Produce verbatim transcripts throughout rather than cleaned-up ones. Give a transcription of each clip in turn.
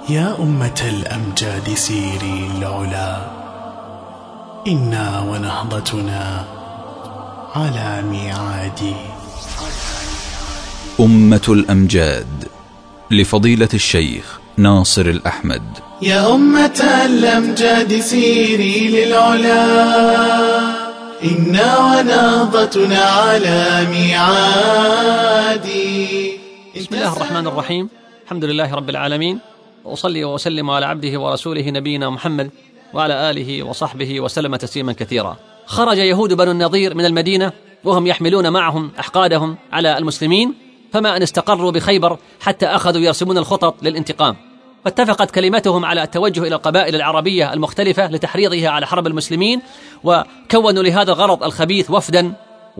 يا أمة الأمجاد سيري العلا، إنا ونهضتنا على ميعاد. أمة الأمجاد لفضيلة الشيخ ناصر الأحمد. يا أمة الأمجاد سيري للعلا، إنا ونهضتنا على ميعاد. بسم الله الرحمن الرحيم، الحمد لله رب العالمين، وأصلي وأسلم على عبده ورسوله نبينا محمد وعلى آله وصحبه وسلم تسليما كثيرا. خرج يهود بنو النضير من المدينة وهم يحملون معهم أحقادهم على المسلمين، فما أن استقروا بخيبر حتى أخذوا يرسمون الخطط للانتقام، فاتفقت كلمتهم على التوجه إلى القبائل العربية المختلفة لتحريضها على حرب المسلمين، وكونوا لهذا الغرض الخبيث وفدا،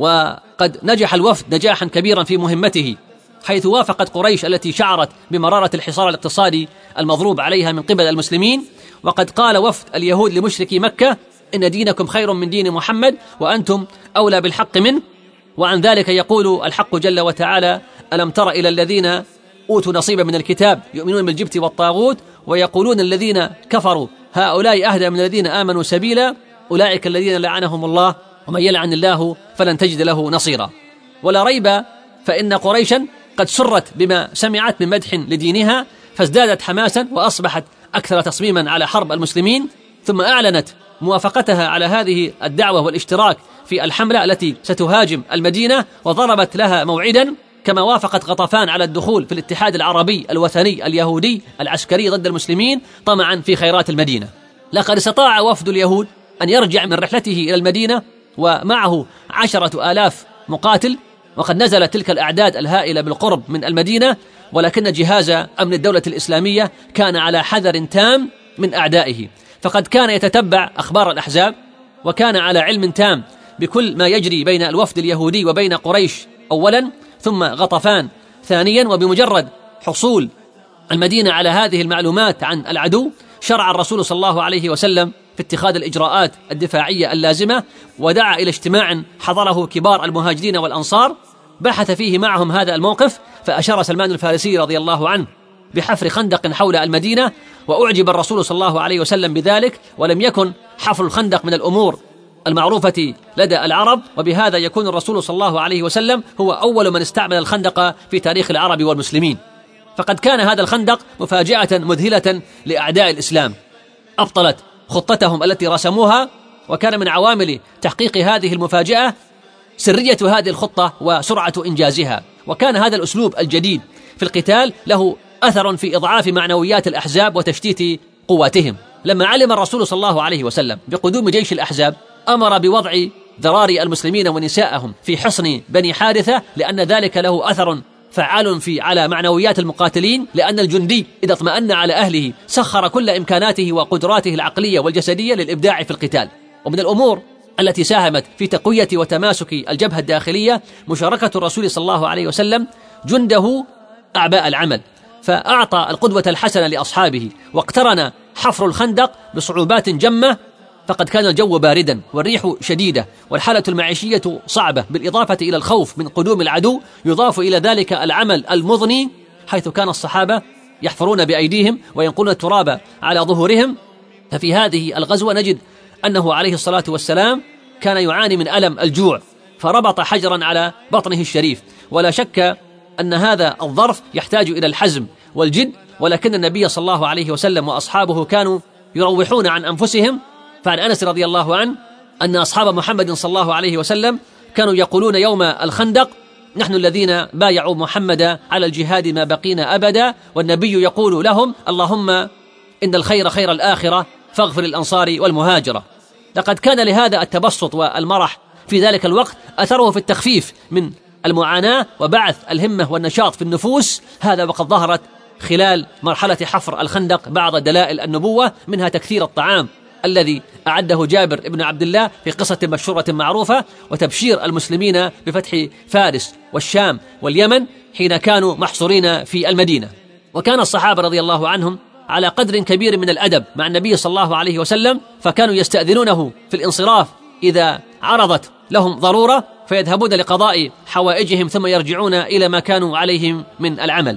وقد نجح الوفد نجاحا كبيرا في مهمته، حيث وافقت قريش التي شعرت بمرارة الحصار الاقتصادي المضروب عليها من قبل المسلمين. وقد قال وفد اليهود لمشركي مكة: إن دينكم خير من دين محمد وأنتم أولى بالحق منه. وعن ذلك يقول الحق جل وتعالى: ألم تر إلى الذين أوتوا نصيبا من الكتاب يؤمنون بالجبت والطاغوت ويقولون الذين كفروا هؤلاء أهدى من الذين آمنوا سبيلا أولئك الذين لعنهم الله ومن يلعن الله فلن تجد له نصيرا. ولا ريب فإن قريشا قد سرت بما سمعت من مدح لدينها، فازدادت حماسا وأصبحت أكثر تصميما على حرب المسلمين، ثم أعلنت موافقتها على هذه الدعوة والاشتراك في الحملة التي ستهاجم المدينة، وضربت لها موعدا، كما وافقت غطفان على الدخول في الاتحاد العربي الوثني اليهودي العسكري ضد المسلمين طمعا في خيرات المدينة. لقد استطاع وفد اليهود أن يرجع من رحلته إلى المدينة ومعه عشرة آلاف مقاتل، وقد نزلت تلك الأعداد الهائلة بالقرب من المدينة، ولكن جهاز أمن الدولة الإسلامية كان على حذر تام من أعدائه، فقد كان يتتبع أخبار الأحزاب، وكان على علم تام بكل ما يجري بين الوفد اليهودي وبين قريش أولا، ثم غطفان ثانيا. وبمجرد حصول المدينة على هذه المعلومات عن العدو، شرع الرسول صلى الله عليه وسلم في اتخاذ الإجراءات الدفاعية اللازمة، ودعا إلى اجتماع حضره كبار المهاجرين والأنصار بحث فيه معهم هذا الموقف، فأشار سلمان الفارسي رضي الله عنه بحفر خندق حول المدينة، وأعجب الرسول صلى الله عليه وسلم بذلك، ولم يكن حفر الخندق من الأمور المعروفة لدى العرب، وبهذا يكون الرسول صلى الله عليه وسلم هو أول من استعمل الخندق في تاريخ العرب والمسلمين. فقد كان هذا الخندق مفاجأة مذهلة لأعداء الإسلام، أبطلت خطتهم التي رسموها، وكان من عوامل تحقيق هذه المفاجأة سرية هذه الخطة وسرعة إنجازها. وكان هذا الأسلوب الجديد في القتال له أثر في إضعاف معنويات الأحزاب وتشتيت قواتهم. لما علم الرسول صلى الله عليه وسلم بقدوم جيش الأحزاب، أمر بوضع ذراري المسلمين ونساءهم في حصن بني حارثة، لأن ذلك له أثر فعال في على معنويات المقاتلين، لأن الجندي إذا اطمأن على أهله سخر كل إمكاناته وقدراته العقلية والجسدية للإبداع في القتال. ومن الأمور التي ساهمت في تقوية وتماسك الجبهة الداخلية مشاركة الرسول صلى الله عليه وسلم جنده أعباء العمل، فأعطى القدوة الحسنة لأصحابه، واقترن حفر الخندق بصعوبات جمة، فقد كان الجو باردا والريح شديدة والحالة المعيشية صعبة، بالإضافة إلى الخوف من قدوم العدو، يضاف إلى ذلك العمل المضني، حيث كان الصحابة يحفرون بأيديهم وينقلون التراب على ظهورهم. ففي هذه الغزوة نجد أنه عليه الصلاة والسلام كان يعاني من ألم الجوع، فربط حجرا على بطنه الشريف. ولا شك أن هذا الظرف يحتاج إلى الحزم والجد، ولكن النبي صلى الله عليه وسلم وأصحابه كانوا يروحون عن أنفسهم. فعن أنس رضي الله عنه أن أصحاب محمد صلى الله عليه وسلم كانوا يقولون يوم الخندق: نحن الذين بايعوا محمد على الجهاد ما بقينا أبدا، والنبي يقول لهم: اللهم إن الخير خير الآخرة فاغفر الأنصار والمهاجرة. لقد كان لهذا التبسط والمرح في ذلك الوقت أثره في التخفيف من المعاناة وبعث الهمة والنشاط في النفوس، هذا وقد ظهرت خلال مرحلة حفر الخندق بعض دلائل النبوة، منها تكثير الطعام الذي أعده جابر بن عبد الله في قصة مشهورة معروفة، وتبشير المسلمين بفتح فارس والشام واليمن حين كانوا محصورين في المدينة. وكان الصحابة رضي الله عنهم على قدر كبير من الأدب مع النبي صلى الله عليه وسلم، فكانوا يستأذنونه في الانصراف إذا عرضت لهم ضرورة، فيذهبون لقضاء حوائجهم ثم يرجعون إلى ما كانوا عليهم من العمل.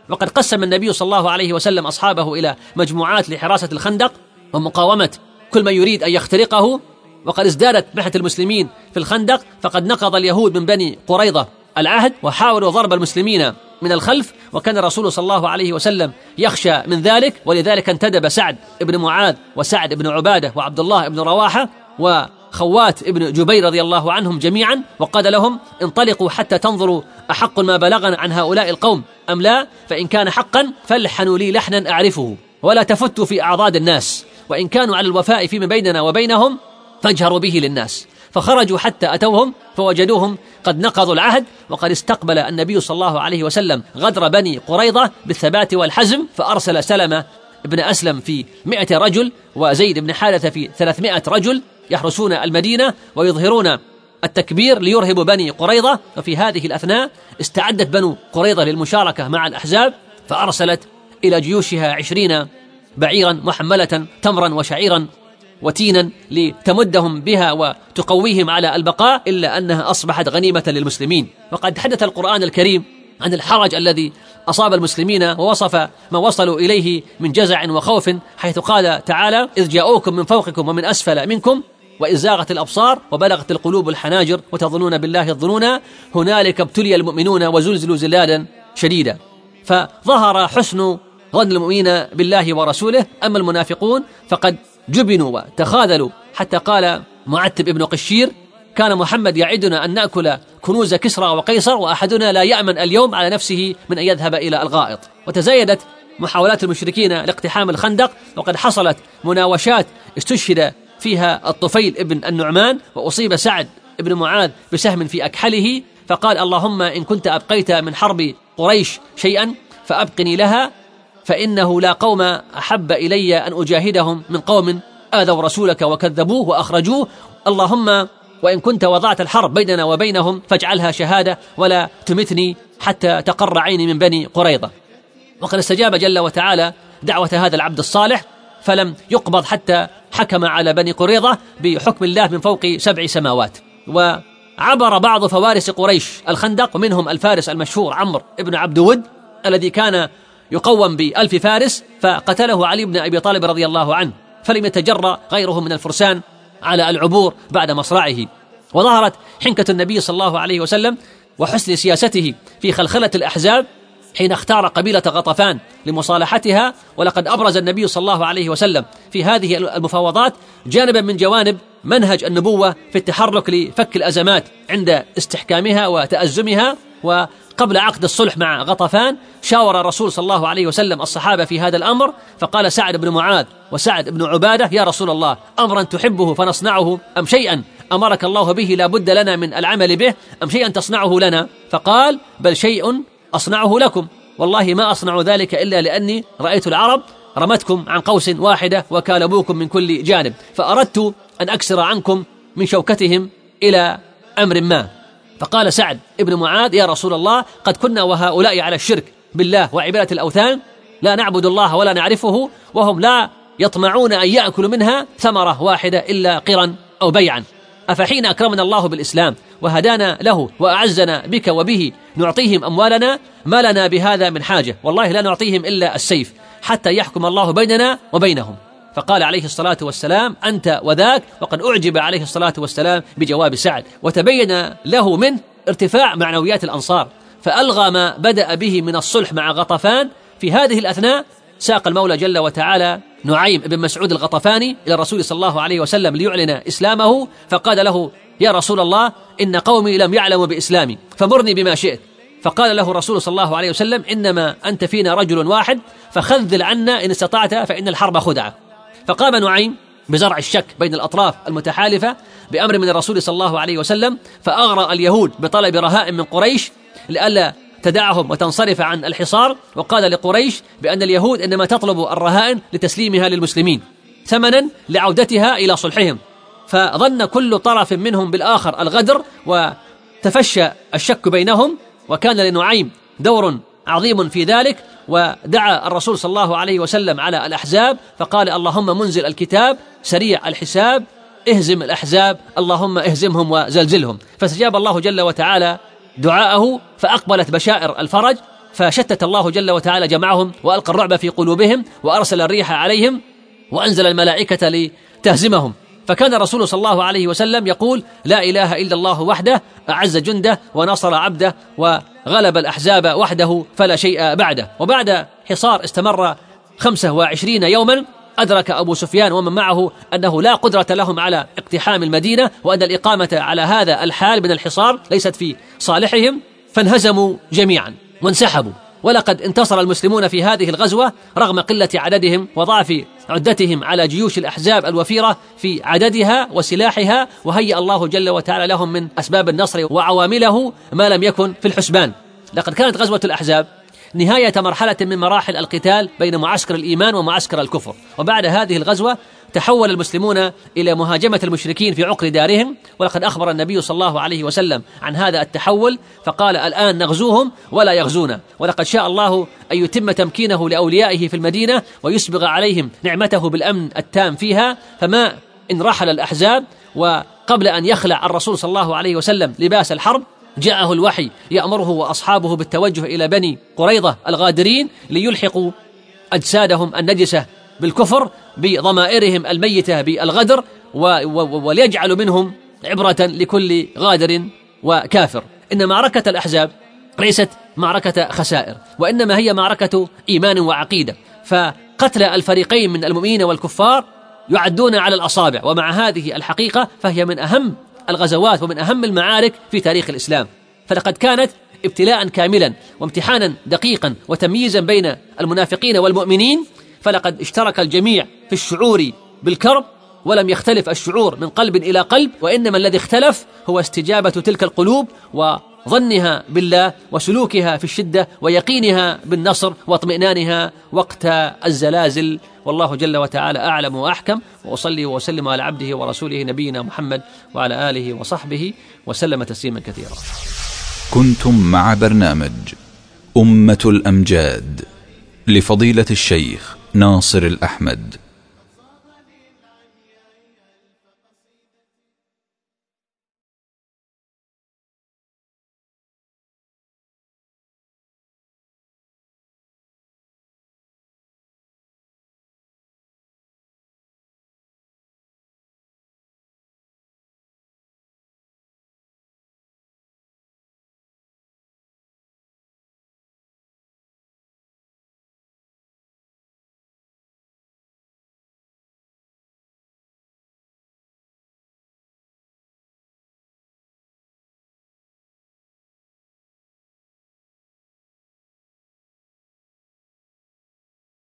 وقد قسم النبي صلى الله عليه وسلم أصحابه إلى مجموعات لحراسة الخندق ومقاومة كل من يريد أن يخترقه. وقد ازدادت محنة المسلمين في الخندق، فقد نقض اليهود من بني قريظة العهد وحاولوا ضرب المسلمين من الخلف، وكان الرسول صلى الله عليه وسلم يخشى من ذلك، ولذلك انتدب سعد بن معاذ وسعد بن عبادة وعبد الله بن رواحة وخوات بن جبير رضي الله عنهم جميعا، وقال لهم: انطلقوا حتى تنظروا أحق ما بلغنا عن هؤلاء القوم أم لا، فإن كان حقا فالحنوا لي لحنا أعرفه، ولا تفتوا في أعضاد الناس، وإن كانوا على الوفاء فيما بيننا وبينهم فاجهروا به للناس. فخرجوا حتى أتوهم فوجدوهم قد نقضوا العهد، وقد استقبل النبي صلى الله عليه وسلم غدر بني قريظة بالثبات والحزم، فأرسل سلمة بن أسلم في مئة رجل وزيد بن حارثة في ثلاثمائة رجل يحرسون المدينة ويظهرون التكبير ليرهبوا بني قريظة. وفي هذه الأثناء استعدت بنو قريظة للمشاركة مع الأحزاب، فأرسلت إلى جيوشها عشرين بعيرا محملة تمرا وشعيرا وتينا لتمدهم بها وتقويهم على البقاء، إلا أنها أصبحت غنيمة للمسلمين. وقد حدث القرآن الكريم عن الحرج الذي أصاب المسلمين، ووصف ما وصلوا إليه من جزع وخوف، حيث قال تعالى: إذ جاءوكم من فوقكم ومن أسفل منكم وإذ زاغت الأبصار وبلغت القلوب الحناجر وتظنون بالله الظنونا هنالك ابتلي المؤمنون وزلزلوا زلالا شديدا. فظهر حسن ظن المؤمنين بالله ورسوله. أما المنافقون فقد جبنوا وتخاذلوا، حتى قال معتب ابن قشير: كان محمد يعدنا أن نأكل كنوز كسرى وقيصر، وأحدنا لا يأمن اليوم على نفسه من أن يذهب إلى الغائط. وتزايدت محاولات المشركين لاقتحام الخندق، وقد حصلت مناوشات استشهد فيها الطفيل ابن النعمان، وأصيب سعد ابن معاذ بسهم في أكحله، فقال: اللهم إن كنت أبقيت من حرب قريش شيئا فأبقني لها، فإنه لا قوم أحب إلي أن أجاهدهم من قوم آذوا رسولك وكذبوه وأخرجوه، اللهم وإن كنت وضعت الحرب بيننا وبينهم فاجعلها شهادة ولا تمتني حتى تقر عيني من بني قريظة. وقد استجاب جل وتعالى دعوة هذا العبد الصالح، فلم يقبض حتى حكم على بني قريظة بحكم الله من فوق سبع سماوات. وعبر بعض فوارس قريش الخندق، ومنهم الفارس المشهور عمرو بن عبد ود الذي كان يقوم بألف فارس، فقتله علي بن أبي طالب رضي الله عنه، فلم يتجرأ غيره من الفرسان على العبور بعد مصرعه. وظهرت حنكة النبي صلى الله عليه وسلم وحسن سياسته في خلخلة الأحزاب حين اختار قبيلة غطفان لمصالحتها. ولقد أبرز النبي صلى الله عليه وسلم في هذه المفاوضات جانبا من جوانب منهج النبوة في التحرك لفك الأزمات عند استحكامها وتأزمها. وقبل عقد الصلح مع غطفان شاور الرسول صلى الله عليه وسلم الصحابة في هذا الأمر، فقال سعد بن معاذ وسعد بن عبادة: يا رسول الله، أمرا تحبه فنصنعه، أم شيئا أمرك الله به لا بد لنا من العمل به، أم شيئا تصنعه لنا؟ فقال: بل شيء أصنعه لكم، والله ما أصنع ذلك إلا لأني رأيت العرب رمتكم عن قوس واحدة وكالبوكم من كل جانب، فأردت أن أكسر عنكم من شوكتهم إلى أمر ما. فقال سعد ابن معاذ: يا رسول الله، قد كنا وهؤلاء على الشرك بالله وعبادة الأوثان، لا نعبد الله ولا نعرفه، وهم لا يطمعون أن يأكلوا منها ثمرة واحدة إلا قرا أو بيعا، أفحين أكرمنا الله بالإسلام وهدانا له وأعزنا بك وبه نعطيهم أموالنا؟ ما لنا بهذا من حاجة، والله لا نعطيهم إلا السيف حتى يحكم الله بيننا وبينهم. فقال عليه الصلاة والسلام: أنت وذاك. وقد أعجب عليه الصلاة والسلام بجواب سعد، وتبين له منه ارتفاع معنويات الأنصار، فألغى ما بدأ به من الصلح مع غطفان. في هذه الأثناء ساق المولى جل وتعالى نعيم بن مسعود الغطفاني إلى الرسول صلى الله عليه وسلم ليعلن إسلامه، فقال له: يا رسول الله، إن قومي لم يعلموا بإسلامي فمرني بما شئت. فقال له الرسول صلى الله عليه وسلم: إنما أنت فينا رجل واحد، فخذل عنا إن استطعت، فإن الحرب خدعة. فقام نعيم بزرع الشك بين الأطراف المتحالفة بأمر من الرسول صلى الله عليه وسلم، فأغرى اليهود بطلب رهائن من قريش لئلا تدعهم وتنصرف عن الحصار، وقال لقريش بأن اليهود إنما تطلب الرهائن لتسليمها للمسلمين ثمنا لعودتها إلى صلحهم. فظن كل طرف منهم بالآخر الغدر، وتفشى الشك بينهم، وكان لنعيم دور عظيم في ذلك. ودعا الرسول صلى الله عليه وسلم على الأحزاب فقال: اللهم منزل الكتاب سريع الحساب اهزم الأحزاب، اللهم اهزمهم وزلزلهم. فاستجاب الله جل وتعالى دعاءه، فأقبلت بشائر الفرج، فشتت الله جل وتعالى جمعهم وألقى الرعب في قلوبهم وأرسل الريح عليهم وأنزل الملائكة لتهزمهم. فكان الرسول صلى الله عليه وسلم يقول: لا إله إلا الله وحده أعز جنده ونصر عبده وغلب الأحزاب وحده فلا شيء بعده. وبعد حصار استمر خمسة وعشرين يوما أدرك أبو سفيان ومن معه أنه لا قدرة لهم على اقتحام المدينة، وأن الإقامة على هذا الحال من الحصار ليست في صالحهم، فانهزموا جميعا وانسحبوا. ولقد انتصر المسلمون في هذه الغزوة رغم قلة عددهم وضعف عدتهم على جيوش الأحزاب الوفيرة في عددها وسلاحها، وهيأ الله جل وتعالى لهم من أسباب النصر وعوامله ما لم يكن في الحسبان. لقد كانت غزوة الأحزاب نهاية مرحلة من مراحل القتال بين معسكر الإيمان ومعسكر الكفر، وبعد هذه الغزوة تحول المسلمون إلى مهاجمة المشركين في عقر دارهم. ولقد أخبر النبي صلى الله عليه وسلم عن هذا التحول فقال: الآن نغزوهم ولا يغزونا. ولقد شاء الله أن يتم تمكينه لأوليائه في المدينة ويسبغ عليهم نعمته بالأمن التام فيها. فما إن رحل الأحزاب، وقبل أن يخلع الرسول صلى الله عليه وسلم لباس الحرب جاءه الوحي يأمره وأصحابه بالتوجه إلى بني قريظة الغادرين ليلحقوا أجسادهم النجسة بالكفر بضمائرهم الميتة بالغدر، وليجعلوا منهم عبرة لكل غادر وكافر. إن معركة الأحزاب ليست معركة خسائر، وإنما هي معركة إيمان وعقيدة. فقتل الفريقين من المؤمنين والكفار يعدون على الأصابع، ومع هذه الحقيقة فهي من أهم الغزوات ومن أهم المعارك في تاريخ الإسلام. فلقد كانت ابتلاء كاملا وامتحانا دقيقا وتمييزا بين المنافقين والمؤمنين، فلقد اشترك الجميع في الشعور بالكرب، ولم يختلف الشعور من قلب إلى قلب، وإنما الذي اختلف هو استجابة تلك القلوب وظنها بالله وسلوكها في الشدة ويقينها بالنصر واطمئنانها وقت الزلازل. والله جل وتعالى أعلم وأحكم، وأصلي وأسلم على عبده ورسوله نبينا محمد وعلى آله وصحبه وسلم تسليما كثيرا. كنتم مع برنامج أمة الأمجاد لفضيلة الشيخ ناصر الأحمد.